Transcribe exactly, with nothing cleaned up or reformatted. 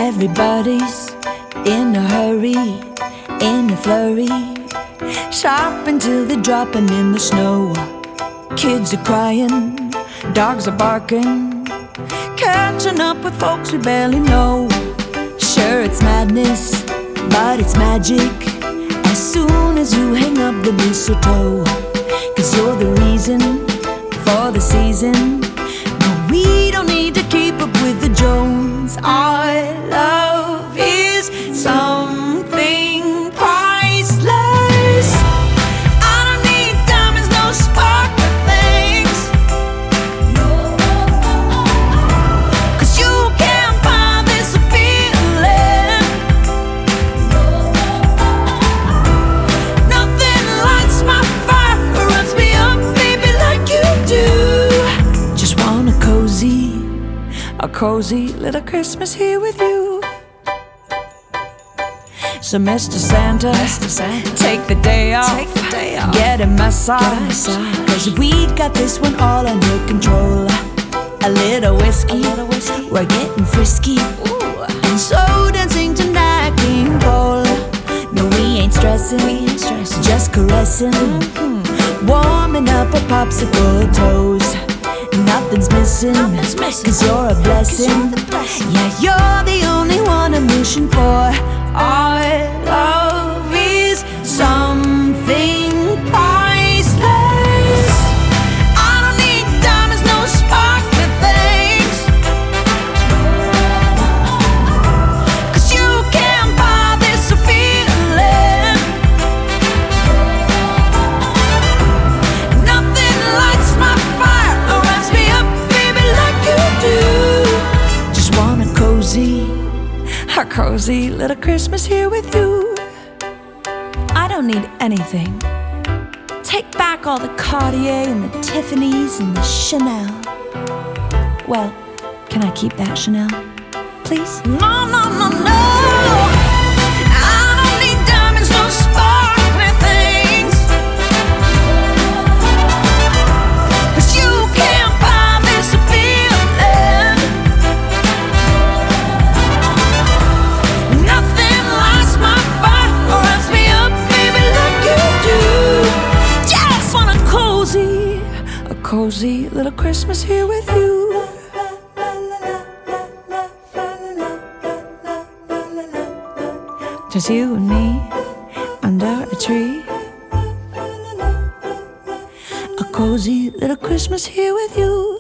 Everybody's in a hurry, in a flurry, shopping till they're dropping in the snow. Kids are crying, dogs are barking, catching up with folks we barely know. Sure, it's madness, but it's magic as soon as you hang up the mistletoe. Cause you're the reason for the season, but we don't need to keep up with the Jones. Our love is something priceless. I don't need diamonds, no sparkly things, cause you can't buy this feeling. Nothing lights my fire or runs me up, baby, like you do. Just want a cozy, a cozy little Christmas here with you. So Mister Santa, Mister Santa, take the day off, take the day off. Get a massage, get a massage, cause we got this one all under control. A little whiskey, a little whiskey. We're getting frisky. Ooh. And so dancing tonight, King Cole. No, we ain't stressing, we ain't stressing, just caressing, mm-hmm. Warming up our popsicle toes. Nothing's missing, Nothing's missing, cause you're a blessing, you're blessing. Yeah, you're the only one I'm wishing for. Our love is something priceless. I don't need diamonds, no sparkly things, cause you can't buy this feeling. Nothing lights my fire or wraps me up, baby, like you do. Just want a cozy, a cozy little Christmas here with you. I don't need anything. Take back all the Cartier and the Tiffany's and the Chanel. Well, can I keep that Chanel, please? No, no, no, no. I don't need diamonds, no sparkly things, cause you can't buy this feeling. Nothing lights my fire or wraps me up, baby, like you do. Just want a cozy, a cozy little Christmas here with you. Just you and me under a tree. A cozy little Christmas here with you.